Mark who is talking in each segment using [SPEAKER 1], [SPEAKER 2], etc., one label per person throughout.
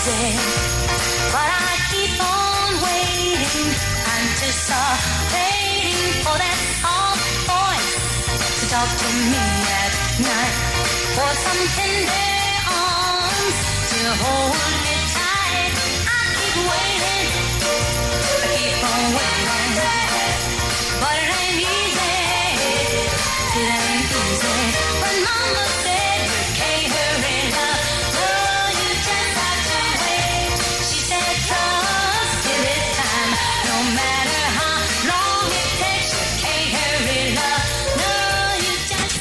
[SPEAKER 1] easy, but I keep on waiting, anticipating for that soft voice to talk to me at night, for some tender arms to hold me tight. I keep waiting, I keep on waiting, but it ain't easy, it ain't easy. But Mama said you can't hurry love, no, you just have to wait. She said just give it time, no matter how long it takes, you can't hurry love, no, you just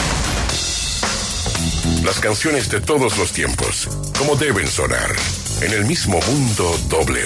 [SPEAKER 1] have to.
[SPEAKER 2] Las canciones de todos los tiempos, como deben sonar, en el mismo mundo W.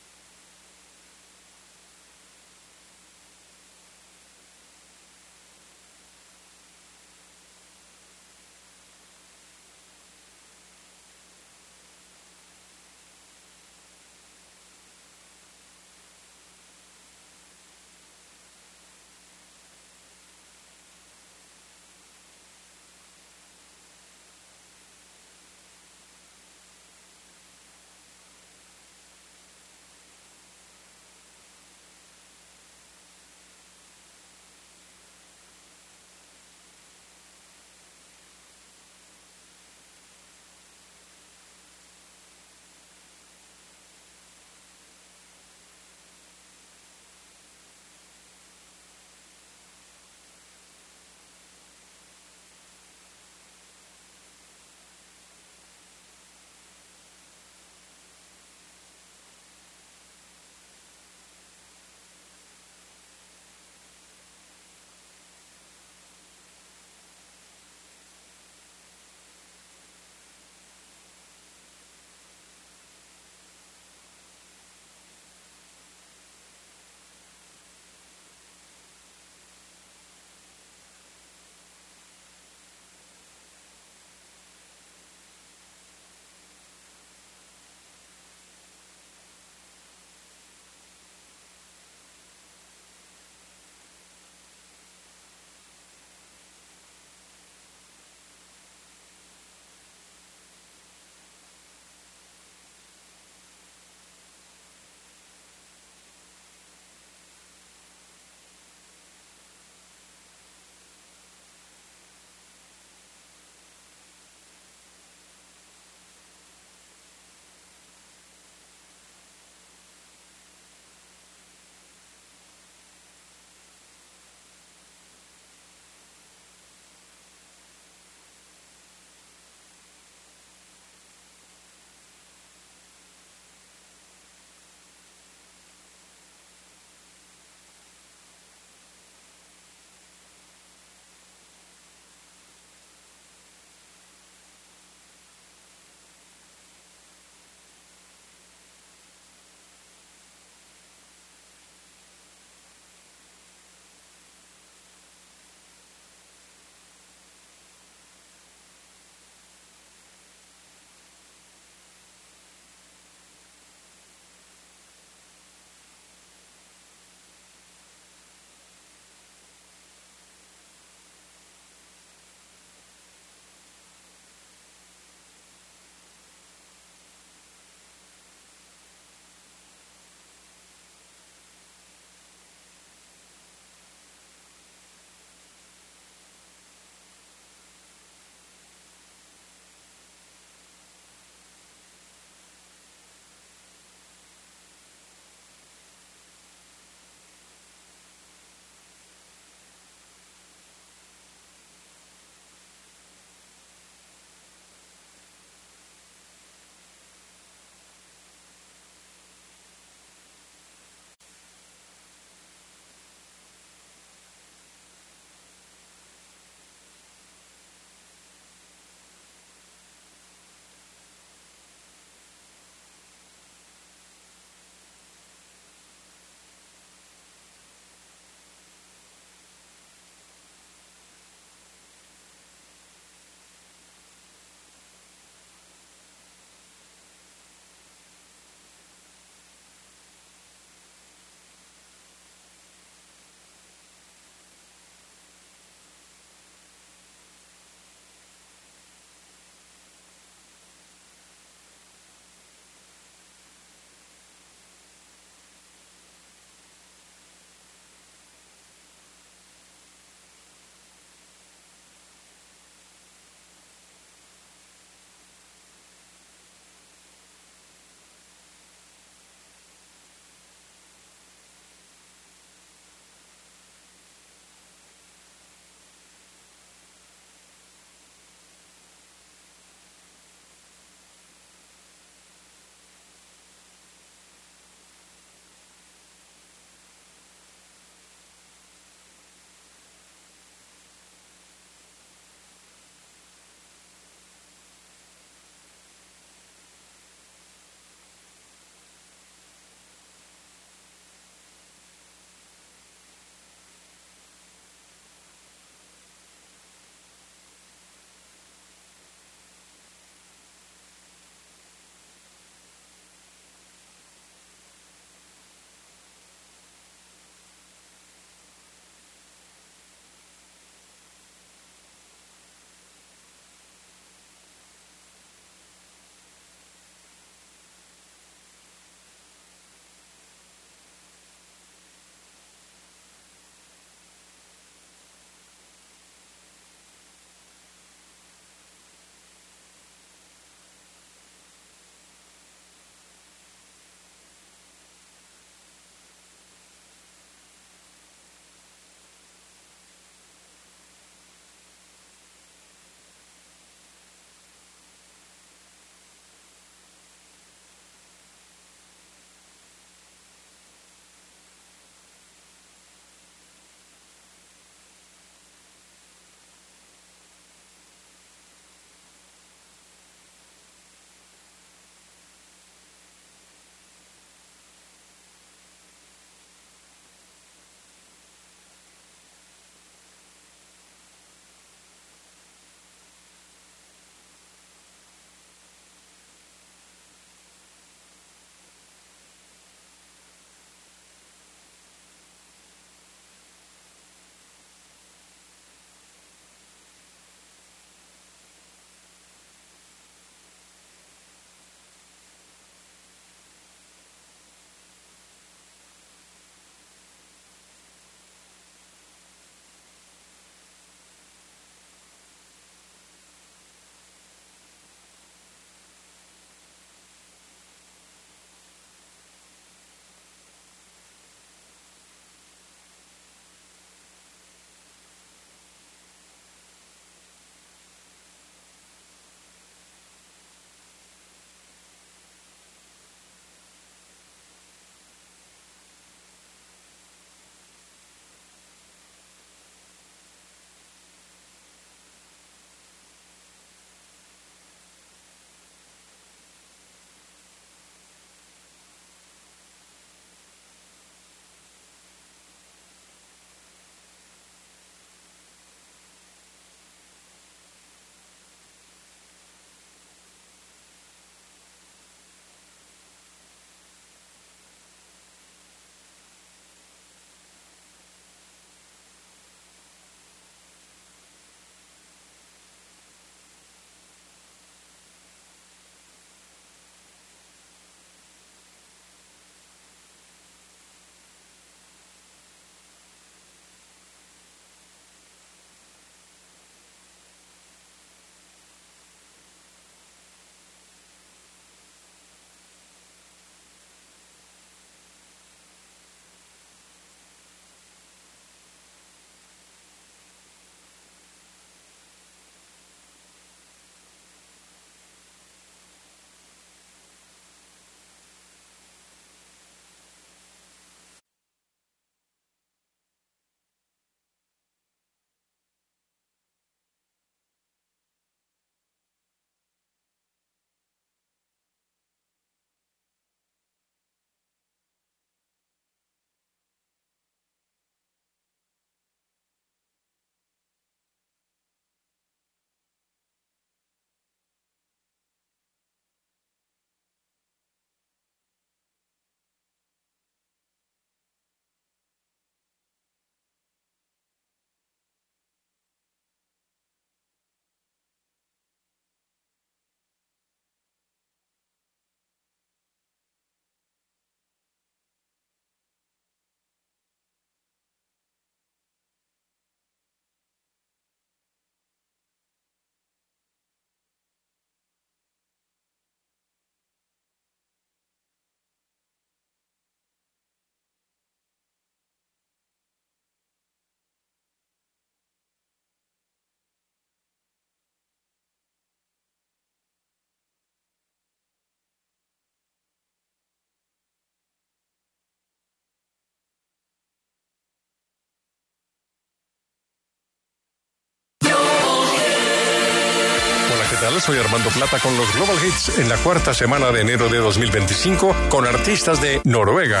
[SPEAKER 3] tal? Soy Armando Plata con los Global Hits en la cuarta semana de enero de 2025 con artistas de Noruega,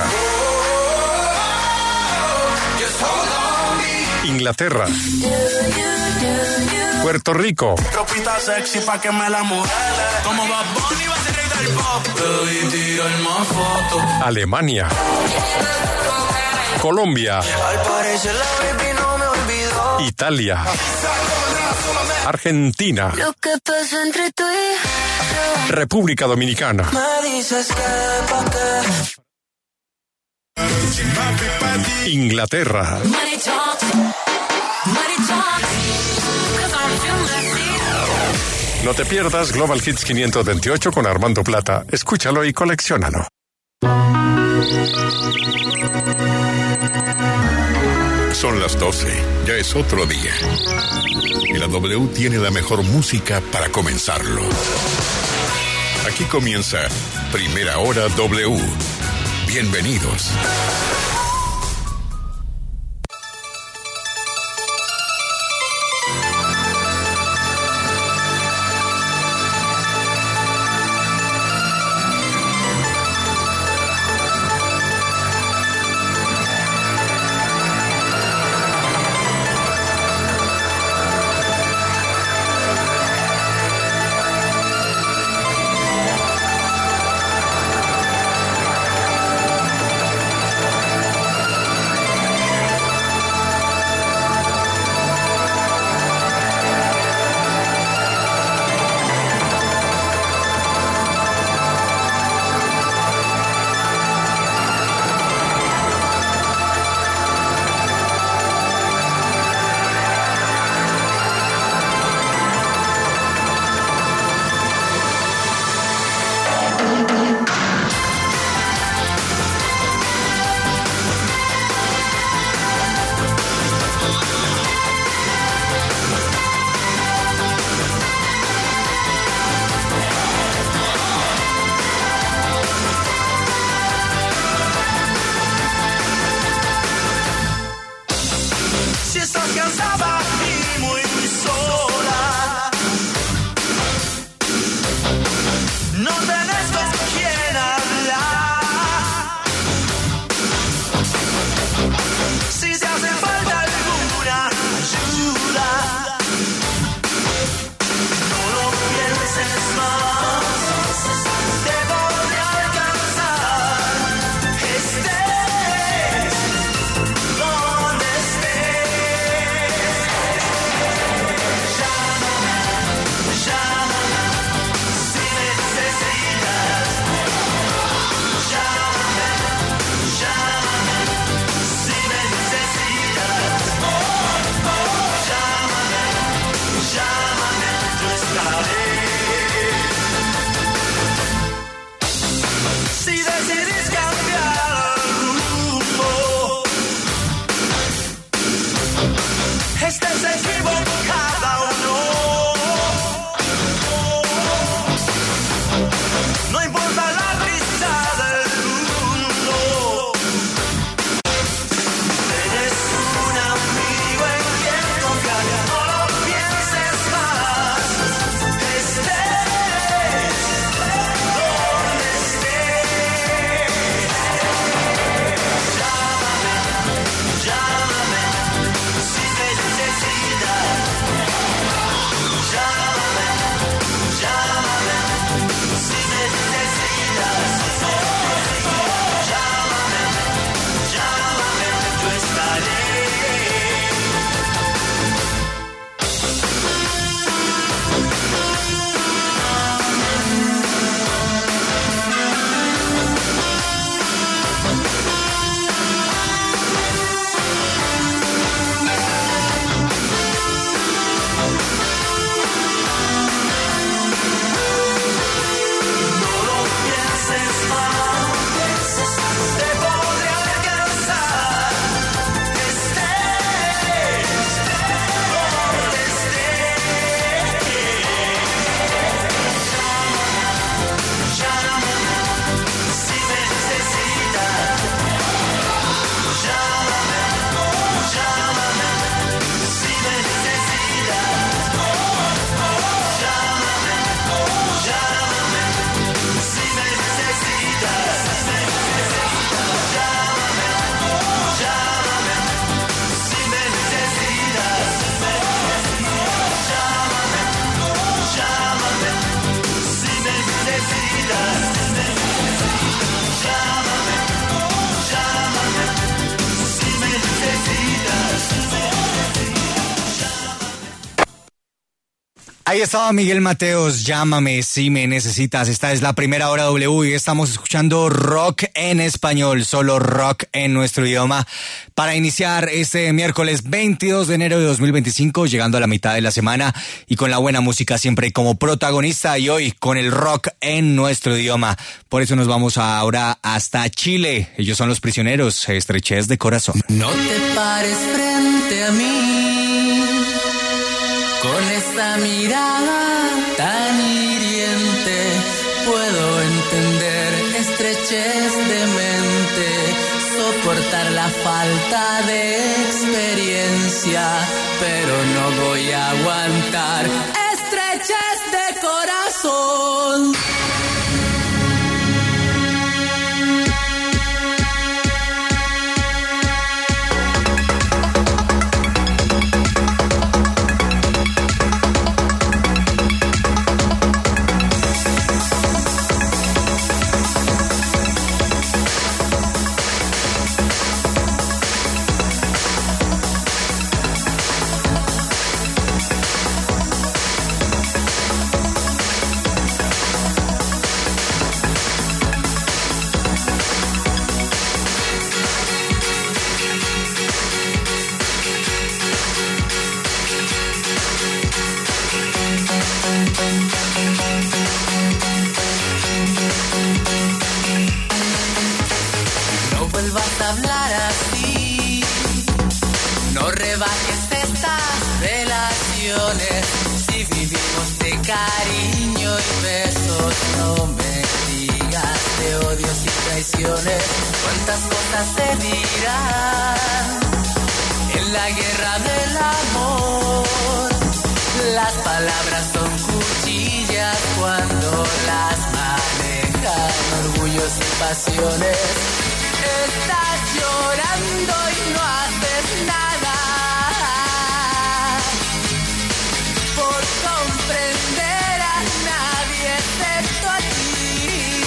[SPEAKER 3] Inglaterra, Puerto Rico, Alemania, Colombia, Italia, Argentina, República Dominicana, Inglaterra, no te pierdas Global Hits 528 con Armando Plata. Escúchalo y colecciónalo.
[SPEAKER 2] Son las 12, ya es otro día. Y la W tiene la mejor música para comenzarlo. Aquí comienza Primera Hora W. Bienvenidos.
[SPEAKER 4] Ahí estaba Miguel Mateos, Llámame si me necesitas. Esta es la primera hora W y estamos escuchando rock en español, solo rock en nuestro idioma. Para iniciar este miércoles 22 de enero de 2025, llegando a la mitad de la semana y con la buena música siempre como protagonista y hoy con el rock en nuestro idioma. Por eso nos vamos ahora hasta Chile. Ellos son Los Prisioneros, Estrechez de Corazón.
[SPEAKER 5] No te pares frente a mí con esa mirada tan hiriente, puedo entender estrechez de mente, soportar la falta de experiencia, pero no voy a aguantar estrechez de corazón. Si vivimos de cariño y besos, no me digas de odios y traiciones. Cuántas cosas se dirán en la guerra del amor. Las palabras son cuchillas cuando las manejan orgullos y pasiones. Estás llorando y no haces nada por comprender a nadie excepto a ti.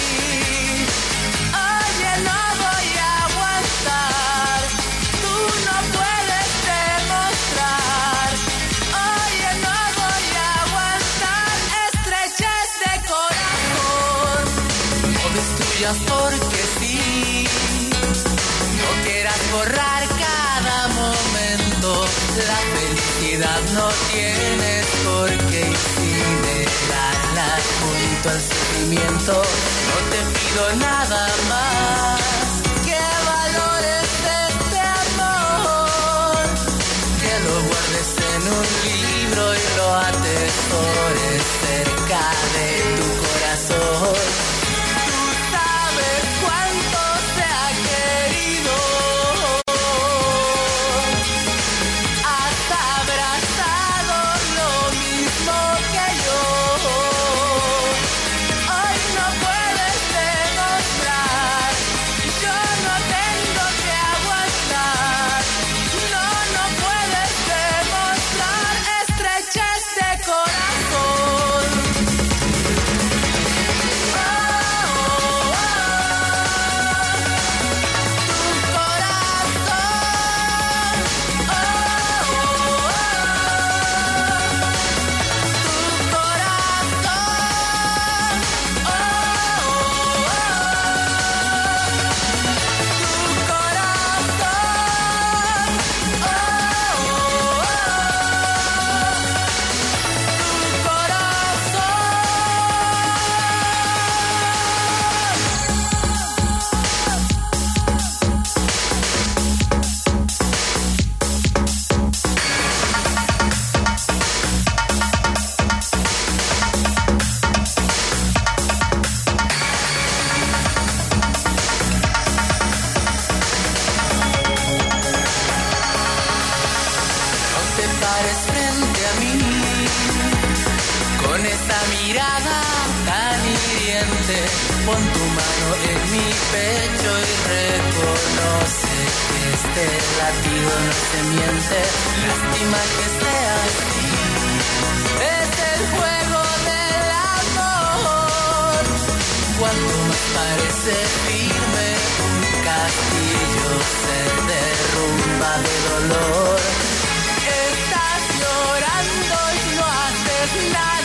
[SPEAKER 5] Oye, no voy a aguantar, tú no puedes demostrar. Oye, no voy a aguantar estrechez de corazón. No destruyas porque sí, no quieras borrar cada momento. La felicidad no tienes por qué incinerarla junto al sufrimiento. No te pido nada más que valores este amor, que lo guardes en un libro y lo atesores cerca de tu corazón. Tú sabes cuánto se ha querido. Pon tu mano en mi pecho y reconoce que este latido no se miente. Lástima que sea así, es el juego del amor. Cuanto más parece firme, un castillo se derrumba de dolor. Estás llorando y no haces nada.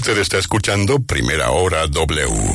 [SPEAKER 2] Usted está escuchando Primera Hora W.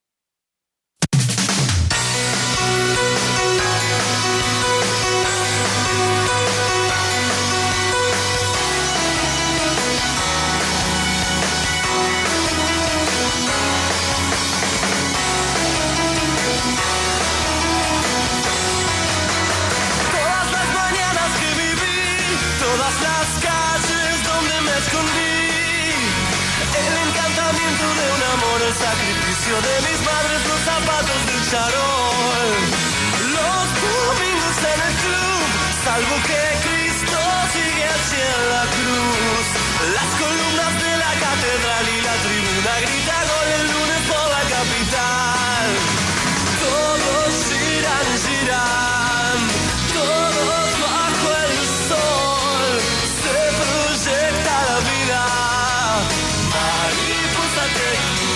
[SPEAKER 6] Sacrificio de mis madres, los zapatos del charol, los domingos en el club, salvo que Cristo sigue hacia la cruz, las columnas de la catedral y la tribuna grita gol el lunes por la capital. Todos giran, giran, todos bajo el sol, se proyecta la vida, mariposa técnica.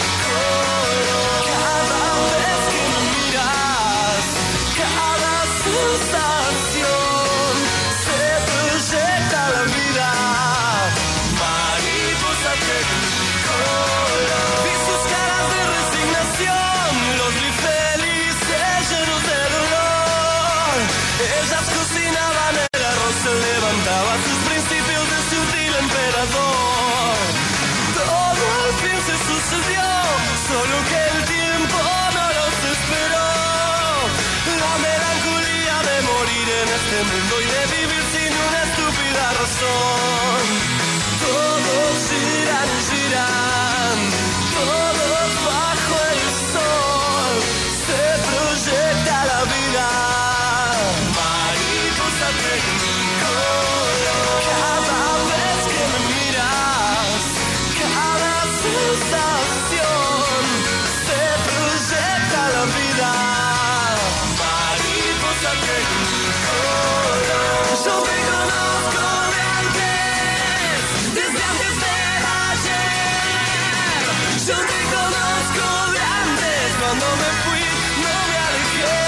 [SPEAKER 6] Cada vez que me miras, cada sensación se proyecta la vida. Mariposa Technicolor. Vi sus caras de resignación, los vi felices, llenos de dolor. Ellas cocinaban el arroz, se levantaba sus principios de sutil emperador. Todo al fin se sucedió, solo que el tiempo no los esperó. La melancolía de morir en este mundo y de vivir sin una estúpida razón. Todos giran, giran, todos bajo el sol, se proyecta la vida. Mariposa Technicolor. Cada vez que me miras, cada sensación se proyecta la vida. Mariposa Technicolor. Yo te conozco de antes, desde antes del ayer. Yo te conozco de antes, cuando me fui no me alejé.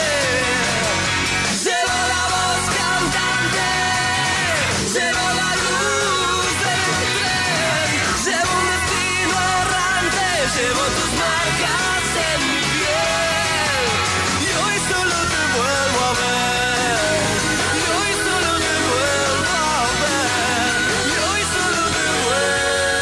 [SPEAKER 6] Llevo la voz cantante, llevo la luz del tren, llevo un destino errante, llevo tus marcas en mi piel. Y hoy solo te vuelvo a ver, y hoy solo te vuelvo a ver, y hoy solo te vuelvo a ver.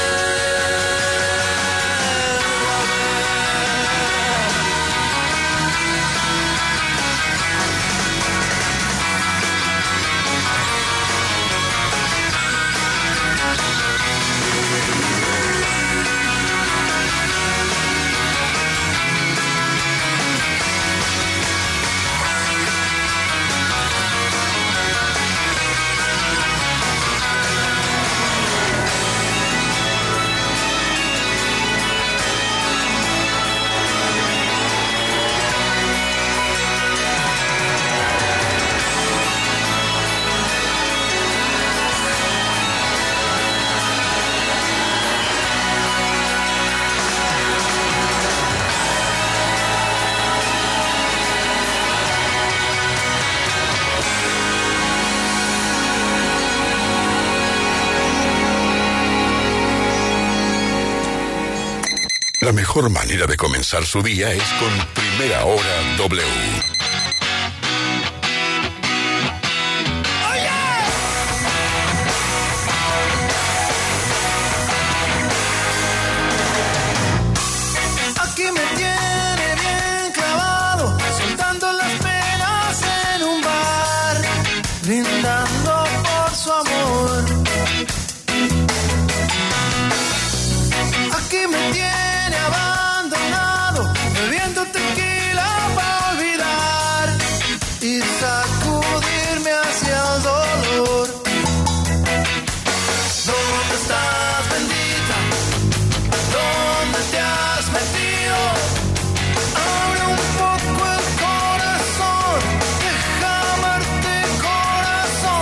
[SPEAKER 2] La mejor manera de comenzar su día es con Primera Hora W.
[SPEAKER 6] Aquí me tiene bien clavado, soltando las penas en un bar, brindando por su amor. Aquí me tiene abandonado, bebiendo tequila para olvidar y sacudirme hacia el dolor. ¿Dónde estás, bendita? ¿Dónde te has metido? Abre un poco el corazón, deja amarte, corazón.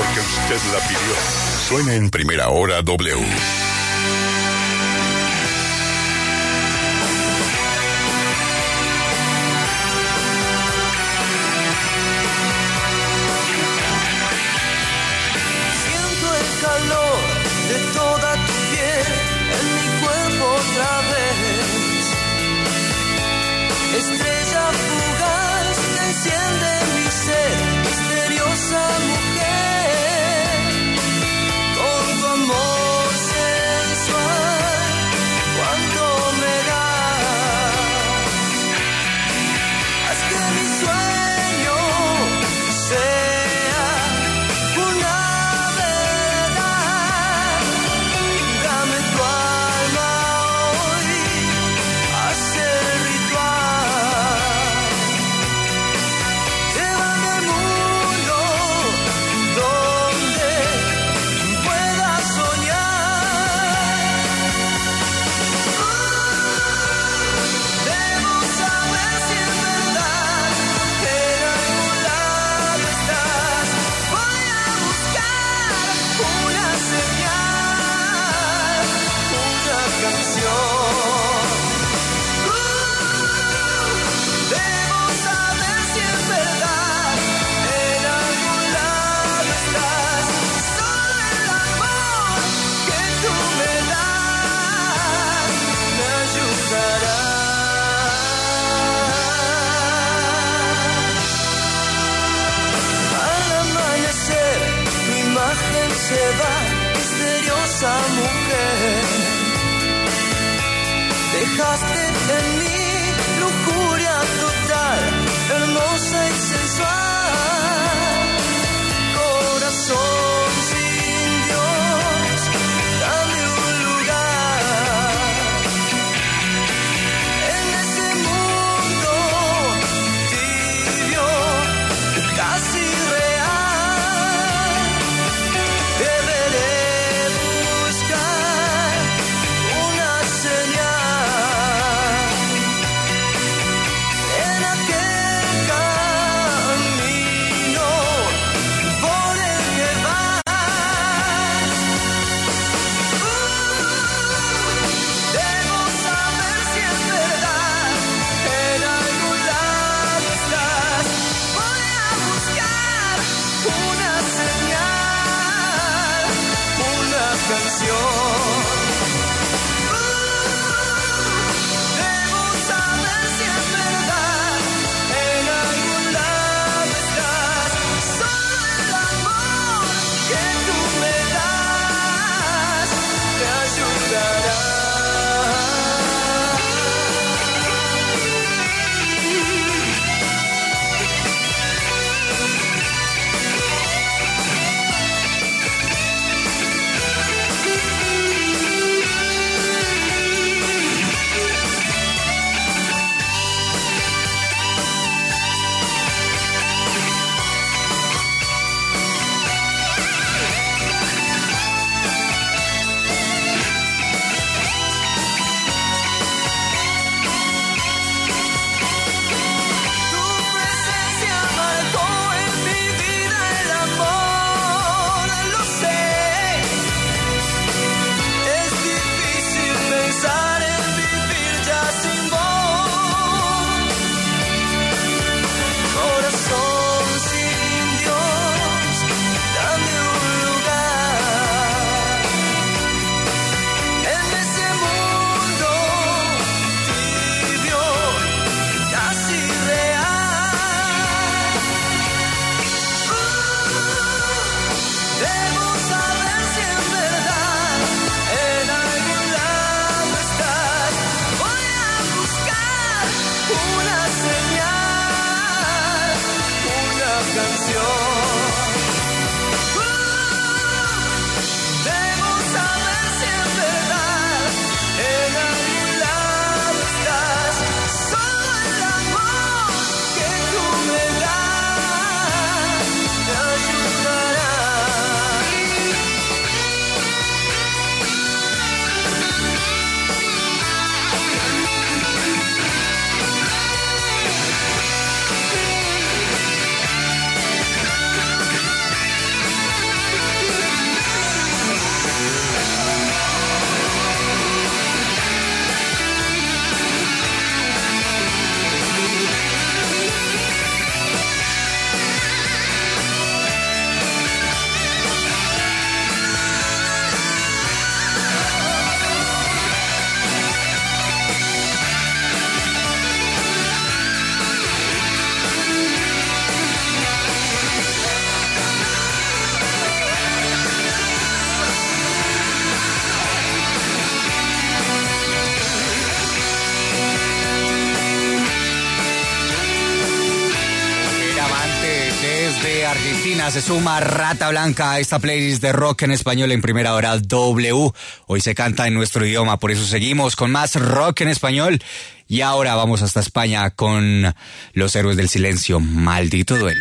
[SPEAKER 2] porque usted la pidió. Suena en Primera Hora W.
[SPEAKER 6] Siento el calor de toda tu piel en mi cuerpo otra vez. Estrella fugaz que enciende mi ser, misteriosa mujer, con tu amor sensual, cuánto me das. Haz que mi sueño sea una verdad. Dame tu alma hoy, haz el ritual. Llévame al mundo donde pueda soñar. Debo saber si es verdad que en algún lado estás. Voy a buscar una señal, una canción. Debo saber si es verdad, en algún lado estás. Solo el amor que tú me das me ayudará. Al amanecer tu imagen se va, misteriosa mujer. Dejaste en mí lujuria total, hermosa y sensual. Corazón sin Dios, dame un lugar en ese mundo tibio, casi real. Deberé buscar una señal en aquel camino por el que vas. Debo saber si es verdad, en algún lado estás. Voy a buscar una señal, una canción. Debo saber si es verdad, en algún lado estás. Solo el amor que tú me das me ayudará.
[SPEAKER 4] Ahora se suma Rata Blanca a esta playlist de rock en español en Primera Hora W. Hoy se canta en nuestro idioma, por eso seguimos con más rock en español. Y ahora vamos hasta España con Los Héroes del Silencio, Maldito Duelo.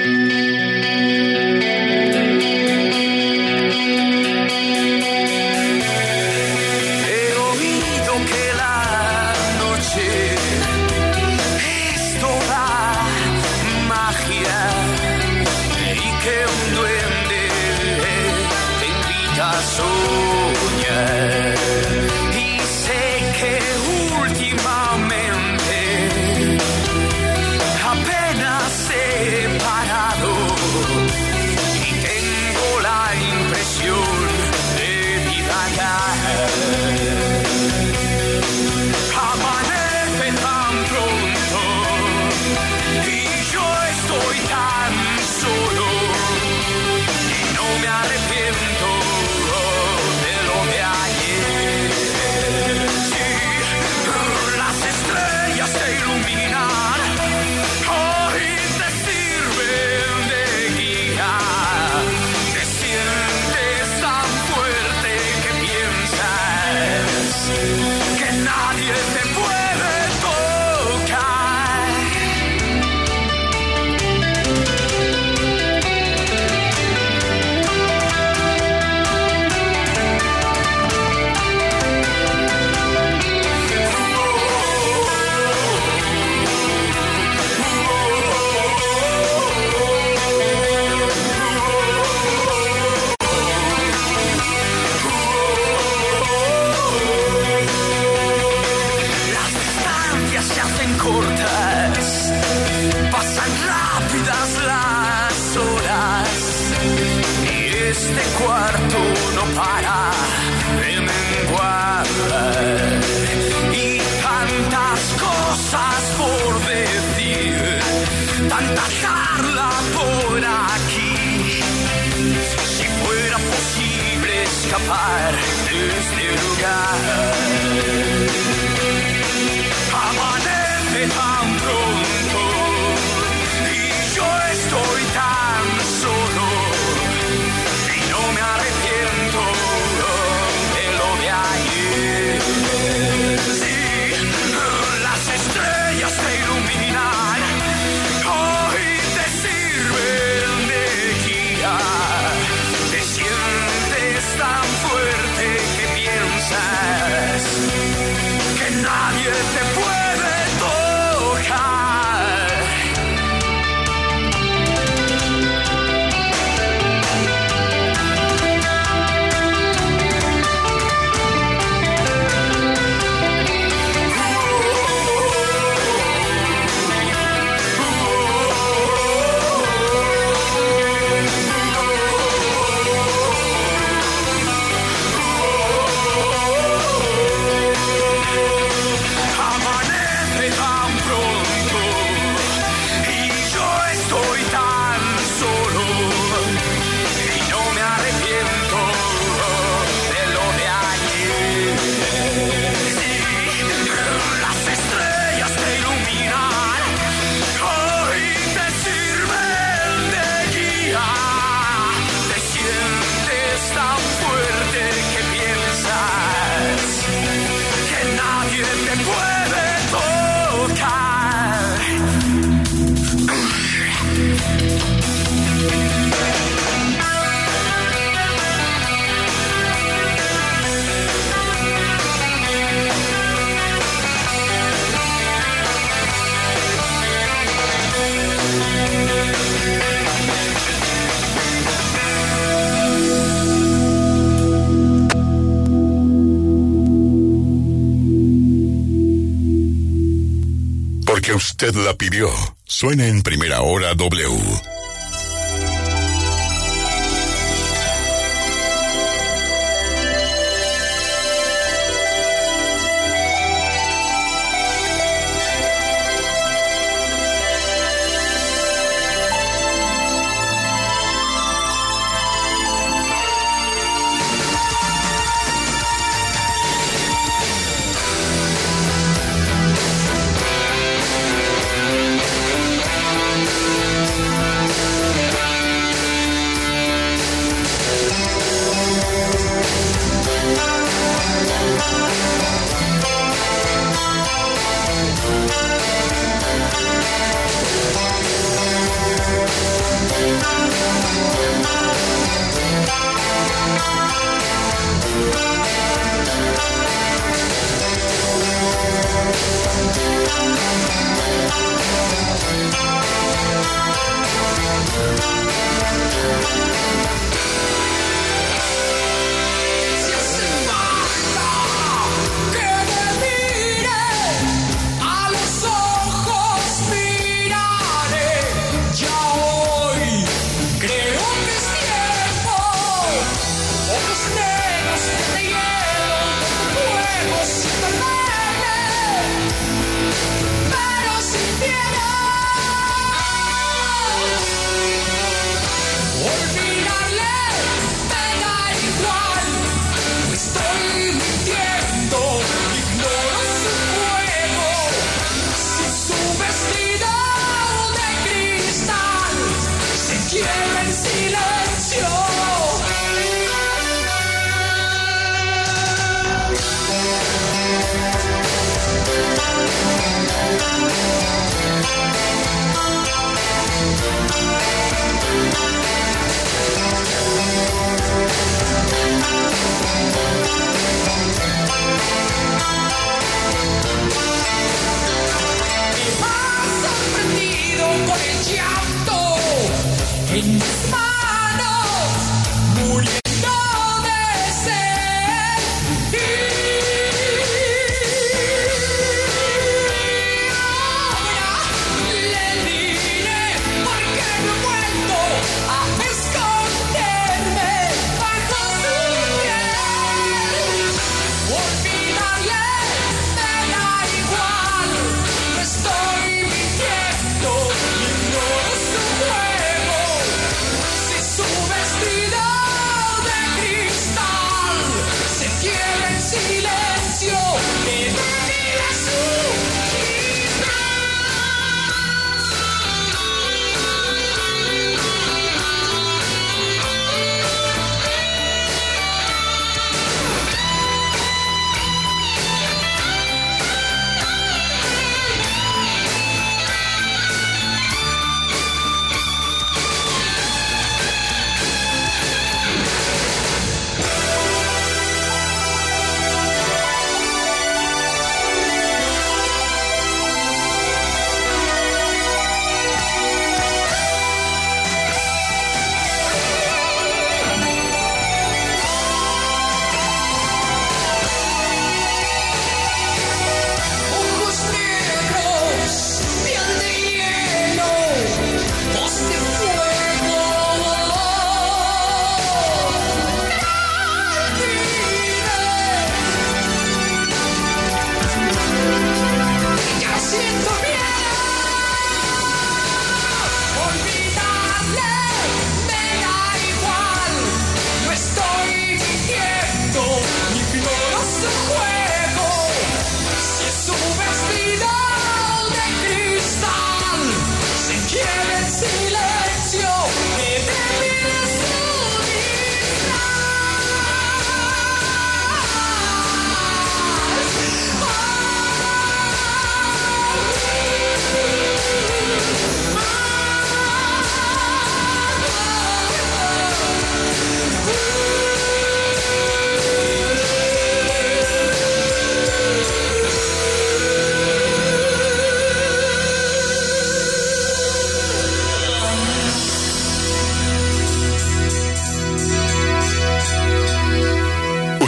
[SPEAKER 2] Porque usted la pidió. Suena en Primera Hora W.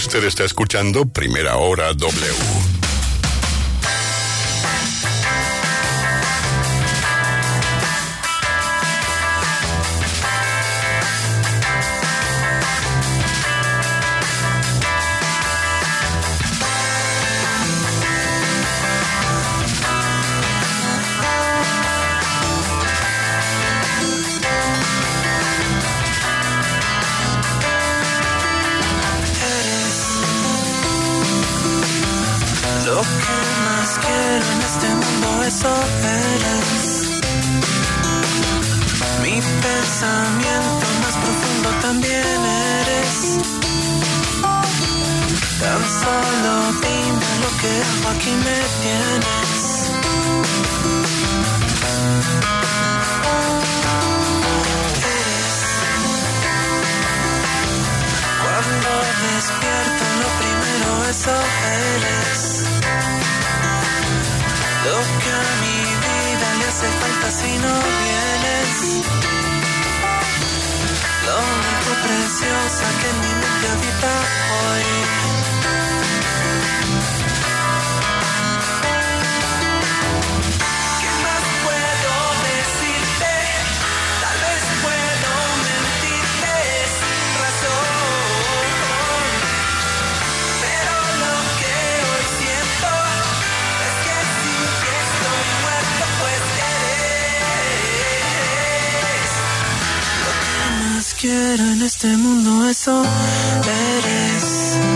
[SPEAKER 2] Usted está escuchando Primera Hora W.
[SPEAKER 6] Lo que más quiero en este mundo, eso eres. Mi pensamiento más profundo también eres. Tan solo dime lo que hago, aquí me tienes. Eres. Cuando despierto lo primero, eso eres. Lo que a mi vida le hace falta si no vienes. Lo único preciosa que en mi mente habita hoy. ¿Qué más puedo decirte? Tal vez puedo mentirte sin razón. Pero lo que hoy siento es que sin que estoy muerto, pues eres. Lo que más quiero en este mundo, eso eres.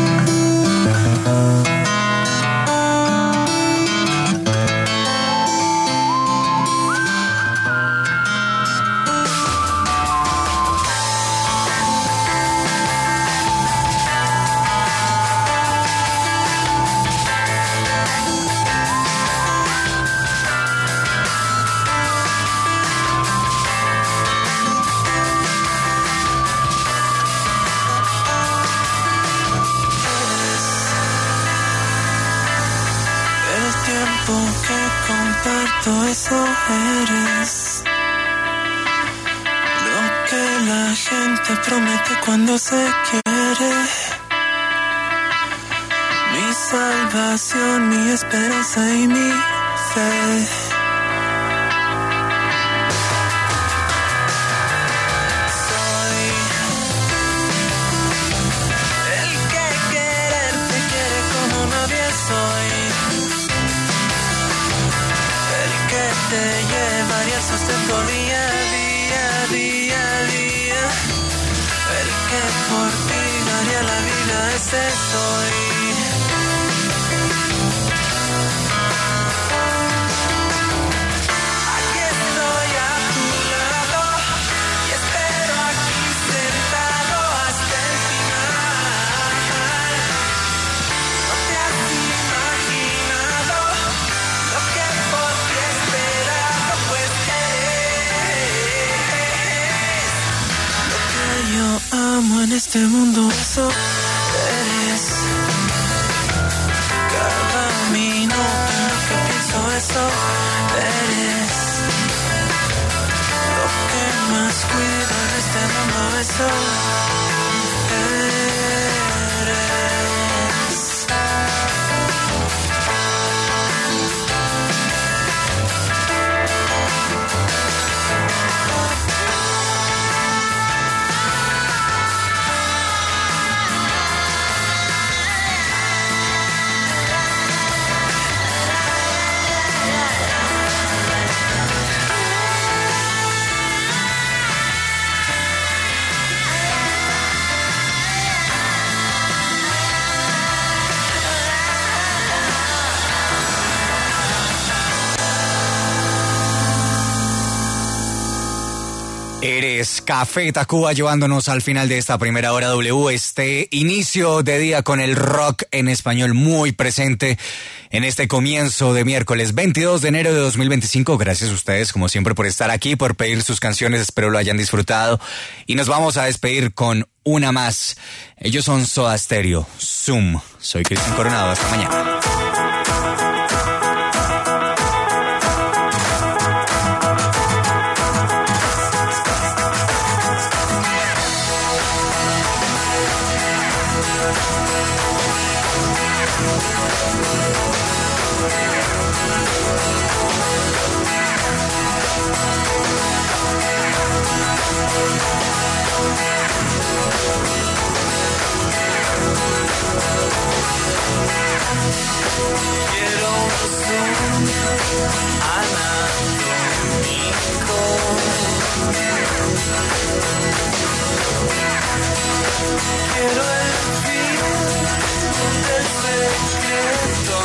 [SPEAKER 6] Que comparto, eso eres. Lo que la gente promete cuando se quiere. Mi salvación, mi esperanza y mi fe. Soy el que quererte quiere como nadie soy. Te llevaría el sustento día a día, día a día. El que por ti daría la vida, ese soy. Aquí estoy a tu lado y espero aquí sentado hasta el final. No te has imaginado lo que por ti esperado, pues eres. Lo que yo amo en este mundo, eso eres. Cada minuto en lo que pienso, eso eres. Lo que más cuido en este mundo, eso eres.
[SPEAKER 4] Eres Café Tacuba llevándonos al final de esta primera hora W, este inicio de día con el rock en español muy presente en este comienzo de miércoles 22 de enero de 2025. Gracias a ustedes como siempre por estar aquí, por pedir sus canciones, espero lo hayan disfrutado y nos vamos a despedir con una más. Ellos son Soda Stereo, Zoom. Soy Cristian Coronado, hasta mañana.
[SPEAKER 6] Quiero un zoom anatómico. Quiero el fin del secreto.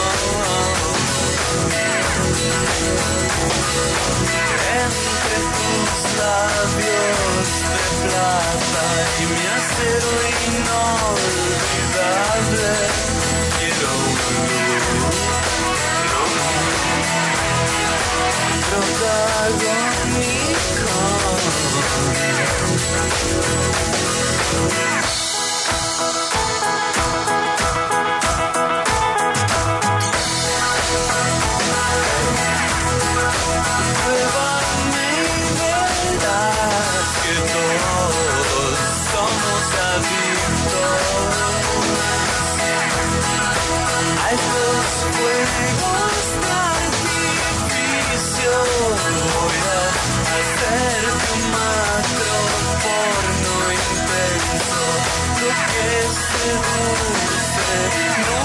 [SPEAKER 6] Entre tus labios de plata y mi acero inolvidable. Quiero un protagónico. Pruébame y verás que todos somos adictos a estos juegos de artificio. Voy a hacerte un macro porno intenso, lo que seduce no